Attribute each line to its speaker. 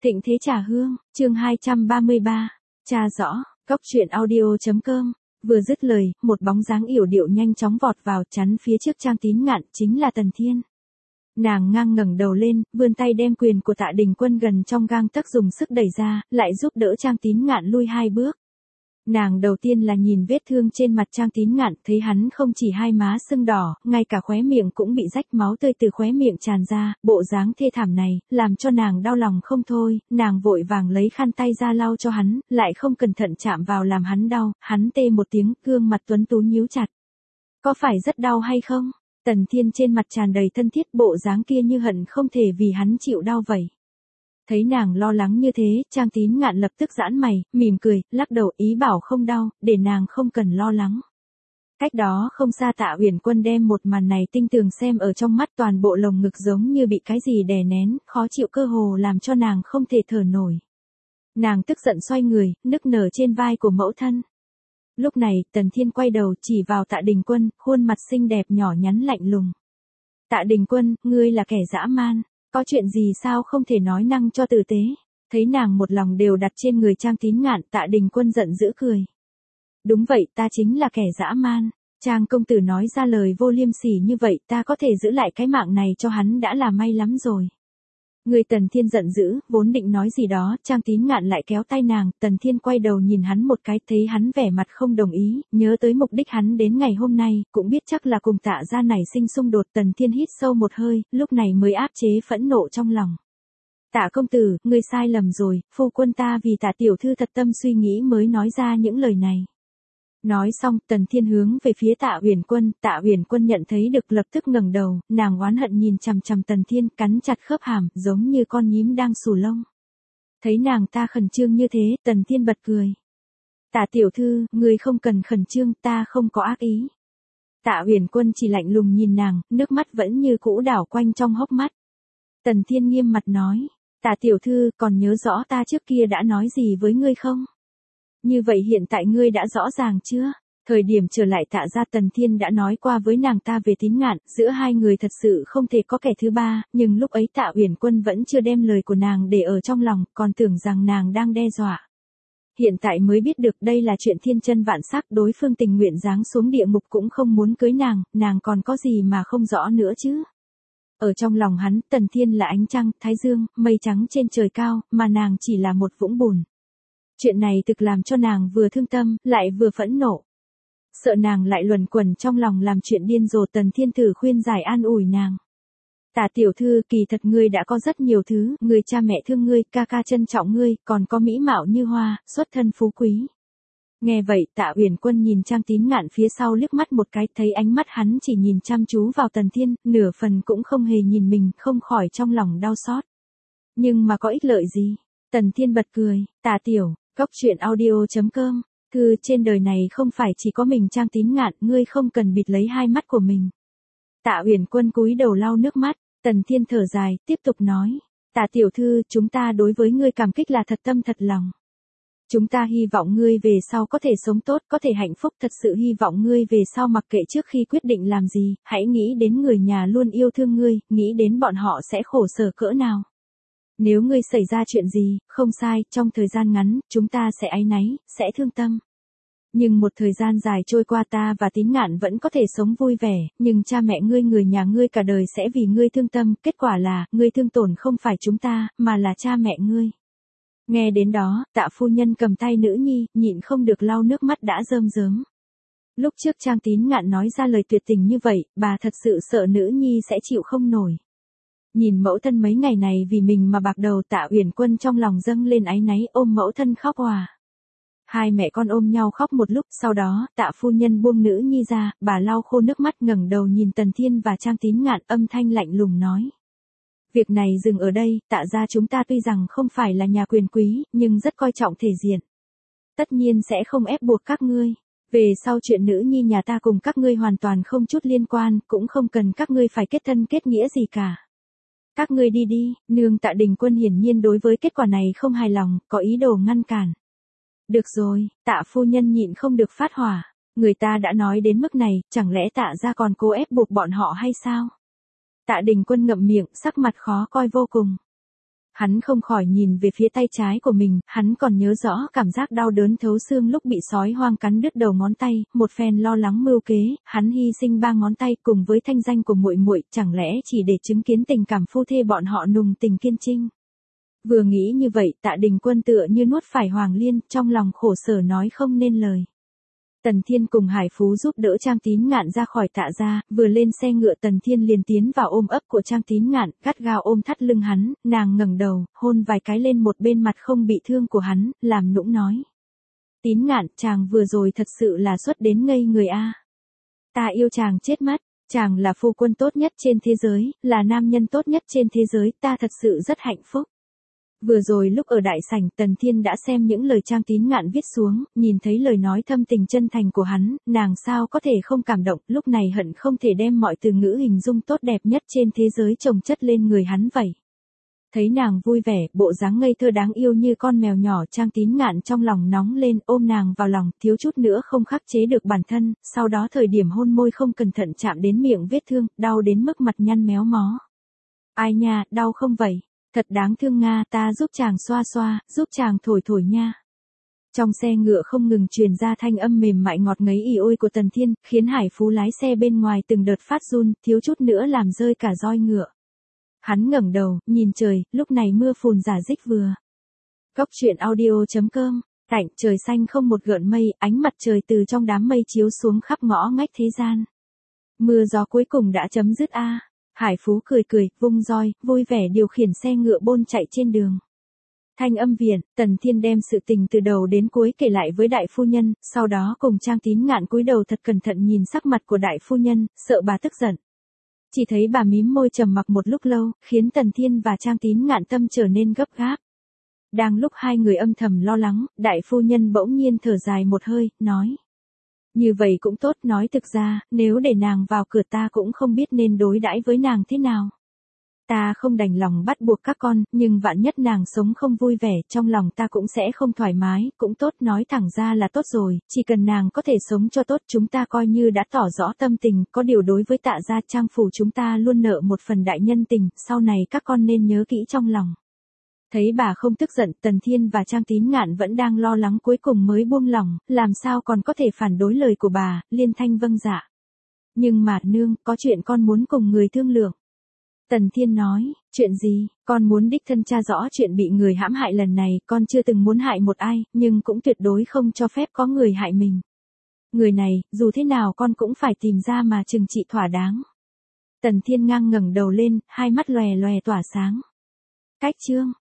Speaker 1: Thịnh Thế Trà Hương, chương 233, tra rõ, góc truyện audio.com. Vừa dứt lời, một bóng dáng yểu điệu nhanh chóng vọt vào chắn phía trước Trang Tín Ngạn, chính là Tần Thiên. Nàng ngang ngẩng đầu lên, vươn tay đem quyền của Tạ Đình Quân gần trong gang tấc dùng sức đẩy ra, lại giúp đỡ Trang Tín Ngạn lui 2 bước. Nàng đầu tiên là nhìn vết thương trên mặt Trang Tín Ngạn, thấy hắn không chỉ hai má sưng đỏ, ngay cả khóe miệng cũng bị rách, máu tươi từ khóe miệng tràn ra, bộ dáng thê thảm này, làm cho nàng đau lòng không thôi, nàng vội vàng lấy khăn tay ra lau cho hắn, lại không cẩn thận chạm vào làm hắn đau, hắn tê một tiếng, gương mặt tuấn tú nhíu chặt. Có phải rất đau hay không? Tần Thiên trên mặt tràn đầy thân thiết, bộ dáng kia như hận không thể vì hắn chịu đau vậy. Thấy nàng lo lắng như thế, Trang Tín Ngạn lập tức giãn mày, mỉm cười, lắc đầu ý bảo không đau, để nàng không cần lo lắng. Cách đó không xa Tạ Uyển Quân đem một màn này tinh tường xem ở trong mắt, toàn bộ lồng ngực giống như bị cái gì đè nén, khó chịu cơ hồ làm cho nàng không thể thở nổi. Nàng tức giận xoay người, nức nở trên vai của mẫu thân. Lúc này, Tần Thiên quay đầu chỉ vào Tạ Đình Quân, khuôn mặt xinh đẹp nhỏ nhắn lạnh lùng. Tạ Đình Quân, ngươi là kẻ dã man. Có chuyện gì sao không thể nói năng cho tử tế? Thấy nàng một lòng đều đặt trên người Trang Tín Ngạn, Tạ Đình Quân giận dữ cười. Đúng vậy, ta chính là kẻ dã man. Trang công tử nói ra lời vô liêm sỉ như vậy, ta có thể giữ lại cái mạng này cho hắn đã là may lắm rồi. Người Tần Thiên giận dữ, vốn định nói gì đó, Trang Tín Ngạn lại kéo tay nàng, Tần Thiên quay đầu nhìn hắn một cái, thấy hắn vẻ mặt không đồng ý, nhớ tới mục đích hắn đến ngày hôm nay, cũng biết chắc là cùng Tạ gia nảy sinh xung đột, Tần Thiên hít sâu một hơi, lúc này mới áp chế phẫn nộ trong lòng. Tạ công tử, ngươi sai lầm rồi, phu quân ta vì Tạ tiểu thư thật tâm suy nghĩ mới nói ra những lời này. Nói xong, Tần Thiên hướng về phía Tạ Uyển Quân nhận thấy được lập tức ngẩng đầu, nàng oán hận nhìn chằm chằm Tần Thiên, cắn chặt khớp hàm, giống như con nhím đang xù lông. Thấy nàng ta khẩn trương như thế, Tần Thiên bật cười. Tạ tiểu thư, ngươi không cần khẩn trương, ta không có ác ý. Tạ Uyển Quân chỉ lạnh lùng nhìn nàng, nước mắt vẫn như cũ đảo quanh trong hốc mắt. Tần Thiên nghiêm mặt nói, Tạ tiểu thư, còn nhớ rõ ta trước kia đã nói gì với ngươi không? Như vậy hiện tại ngươi đã rõ ràng chưa? Thời điểm trở lại Tạ gia, Tần Thiên đã nói qua với nàng ta về Tín Ngạn, giữa hai người thật sự không thể có kẻ thứ ba, nhưng lúc ấy Tạ Uyển Quân vẫn chưa đem lời của nàng để ở trong lòng, còn tưởng rằng nàng đang đe dọa. Hiện tại mới biết được đây là chuyện thiên chân vạn sắc, đối phương tình nguyện giáng xuống địa ngục cũng không muốn cưới nàng còn có gì mà không rõ nữa chứ? Ở trong lòng hắn, Tần Thiên là ánh trăng, thái dương, mây trắng trên trời cao, mà nàng chỉ là một vũng bùn. Chuyện này thực làm cho nàng vừa thương tâm, lại vừa phẫn nộ. Sợ nàng lại luẩn quẩn trong lòng làm chuyện điên rồ, Tần Thiên thử khuyên giải an ủi nàng. Tạ tiểu thư, kỳ thật ngươi đã có rất nhiều thứ, người cha mẹ thương ngươi, ca ca trân trọng ngươi, còn có mỹ mạo như hoa, xuất thân phú quý. Nghe vậy, Tạ Uyển Quân nhìn Trang Tín Ngạn phía sau liếc mắt một cái, thấy ánh mắt hắn chỉ nhìn chăm chú vào Tần Thiên, nửa phần cũng không hề nhìn mình, không khỏi trong lòng đau xót. Nhưng mà có ích lợi gì? Tần Thiên bật cười, Tạ tiểu, góc truyện audio.com, thư trên đời này không phải chỉ có mình Trang Tín Ngạn, ngươi không cần bịt lấy hai mắt của mình. Tạ Uyển Quân cúi đầu lau nước mắt, Tần Thiên thở dài, tiếp tục nói, Tạ tiểu thư, chúng ta đối với ngươi cảm kích là thật tâm thật lòng. Chúng ta hy vọng ngươi về sau có thể sống tốt, có thể hạnh phúc, thật sự hy vọng ngươi về sau mặc kệ trước khi quyết định làm gì, hãy nghĩ đến người nhà luôn yêu thương ngươi, nghĩ đến bọn họ sẽ khổ sở cỡ nào. Nếu ngươi xảy ra chuyện gì, không sai, trong thời gian ngắn, chúng ta sẽ áy náy, sẽ thương tâm. Nhưng một thời gian dài trôi qua ta và Tín Ngạn vẫn có thể sống vui vẻ, nhưng cha mẹ ngươi, người nhà ngươi cả đời sẽ vì ngươi thương tâm, kết quả là, ngươi thương tổn không phải chúng ta, mà là cha mẹ ngươi. Nghe đến đó, Tạ phu nhân cầm tay nữ nhi, nhịn không được lau nước mắt đã rơm rớm. Lúc trước Trang Tín Ngạn nói ra lời tuyệt tình như vậy, bà thật sự sợ nữ nhi sẽ chịu không nổi. Nhìn mẫu thân mấy ngày này vì mình mà bạc đầu, Tạ Uyển Quân trong lòng dâng lên áy náy, ôm mẫu thân khóc òa. Hai mẹ con ôm nhau khóc một lúc, sau đó, Tạ phu nhân buông nữ nhi ra, bà lau khô nước mắt ngẩng đầu nhìn Tần Thiên và Trang Tín Ngạn, âm thanh lạnh lùng nói. Việc này dừng ở đây, Tạ gia chúng ta tuy rằng không phải là nhà quyền quý, nhưng rất coi trọng thể diện. Tất nhiên sẽ không ép buộc các ngươi. Về sau chuyện nữ nhi nhà ta cùng các ngươi hoàn toàn không chút liên quan, cũng không cần các ngươi phải kết thân kết nghĩa gì cả. Các ngươi đi đi, nương. Tạ Đình Quân hiển nhiên đối với kết quả này không hài lòng, có ý đồ ngăn cản. Được rồi, Tạ phu nhân nhịn không được phát hỏa, người ta đã nói đến mức này, chẳng lẽ Tạ gia còn cố ép buộc bọn họ hay sao? Tạ Đình Quân ngậm miệng, sắc mặt khó coi vô cùng. Hắn không khỏi nhìn về phía tay trái của mình, hắn còn nhớ rõ cảm giác đau đớn thấu xương lúc bị sói hoang cắn đứt đầu ngón tay, một phen lo lắng mưu kế, hắn hy sinh 3 ngón tay cùng với thanh danh của muội muội, chẳng lẽ chỉ để chứng kiến tình cảm phu thê bọn họ nùng tình kiên trinh. Vừa nghĩ như vậy, Tạ Đình Quân tựa như nuốt phải hoàng liên, trong lòng khổ sở nói không nên lời. Tần Thiên cùng Hải Phú giúp đỡ Trang Tín Ngạn ra khỏi Tạ gia, vừa lên xe ngựa Tần Thiên liền tiến vào ôm ấp của Trang Tín Ngạn, gắt gao ôm thắt lưng hắn, nàng ngẩng đầu, hôn vài cái lên một bên mặt không bị thương của hắn, làm nũng nói. Tín Ngạn, chàng vừa rồi thật sự là xuất đến ngây người a. Ta yêu chàng chết mất, chàng là phu quân tốt nhất trên thế giới, là nam nhân tốt nhất trên thế giới, ta thật sự rất hạnh phúc. Vừa rồi lúc ở đại sảnh Tần Thiên đã xem những lời Trang Tín Ngạn viết xuống, nhìn thấy lời nói thâm tình chân thành của hắn, nàng sao có thể không cảm động, lúc này hận không thể đem mọi từ ngữ hình dung tốt đẹp nhất trên thế giới chồng chất lên người hắn vậy. Thấy nàng vui vẻ, bộ dáng ngây thơ đáng yêu như con mèo nhỏ, Trang Tín Ngạn trong lòng nóng lên, ôm nàng vào lòng, thiếu chút nữa không khắc chế được bản thân, sau đó thời điểm hôn môi không cẩn thận chạm đến miệng vết thương, đau đến mức mặt nhăn méo mó. Ai nha, đau không vậy? Thật đáng thương Nga, ta giúp chàng xoa xoa, giúp chàng thổi thổi nha. Trong xe ngựa không ngừng truyền ra thanh âm mềm mại ngọt ngấy ì ôi của Tần Thiên, khiến Hải Phú lái xe bên ngoài từng đợt phát run, thiếu chút nữa làm rơi cả roi ngựa. Hắn ngẩng đầu, nhìn trời, lúc này mưa phùn rả rích vừa. Góc truyện audio.com, cảnh trời xanh không một gợn mây, ánh mặt trời từ trong đám mây chiếu xuống khắp ngõ ngách thế gian. Mưa gió cuối cùng đã chấm dứt a. Hải Phú cười cười, vung roi, vui vẻ điều khiển xe ngựa bôn chạy trên đường. Thanh âm viện, Tần Thiên đem sự tình từ đầu đến cuối kể lại với đại phu nhân, sau đó cùng Trang Tín Ngạn cúi đầu thật cẩn thận nhìn sắc mặt của đại phu nhân, sợ bà tức giận. Chỉ thấy bà mím môi trầm mặc một lúc lâu, khiến Tần Thiên và Trang Tín Ngạn tâm trở nên gấp gáp. Đang lúc hai người âm thầm lo lắng, đại phu nhân bỗng nhiên thở dài một hơi, nói. Như vậy cũng tốt, nói thực ra, nếu để nàng vào cửa ta cũng không biết nên đối đãi với nàng thế nào. Ta không đành lòng bắt buộc các con, nhưng vạn nhất nàng sống không vui vẻ, trong lòng ta cũng sẽ không thoải mái, cũng tốt, nói thẳng ra là tốt rồi, chỉ cần nàng có thể sống cho tốt chúng ta coi như đã tỏ rõ tâm tình, có điều đối với Tạ gia Trang phủ chúng ta luôn nợ một phần đại nhân tình, sau này các con nên nhớ kỹ trong lòng. Thấy bà không tức giận, Tần Thiên và Trang Tín Ngạn vẫn đang lo lắng cuối cùng mới buông lòng, làm sao còn có thể phản đối lời của bà, liên thanh vâng dạ. Nhưng mà, nương, có chuyện con muốn cùng người thương lượng. Tần Thiên nói, chuyện gì, con muốn đích thân tra rõ chuyện bị người hãm hại lần này, con chưa từng muốn hại một ai, nhưng cũng tuyệt đối không cho phép có người hại mình. Người này, dù thế nào con cũng phải tìm ra mà trừng trị thỏa đáng. Tần Thiên ngang ngẩng đầu lên, hai mắt lòe lòe tỏa sáng. Cách chương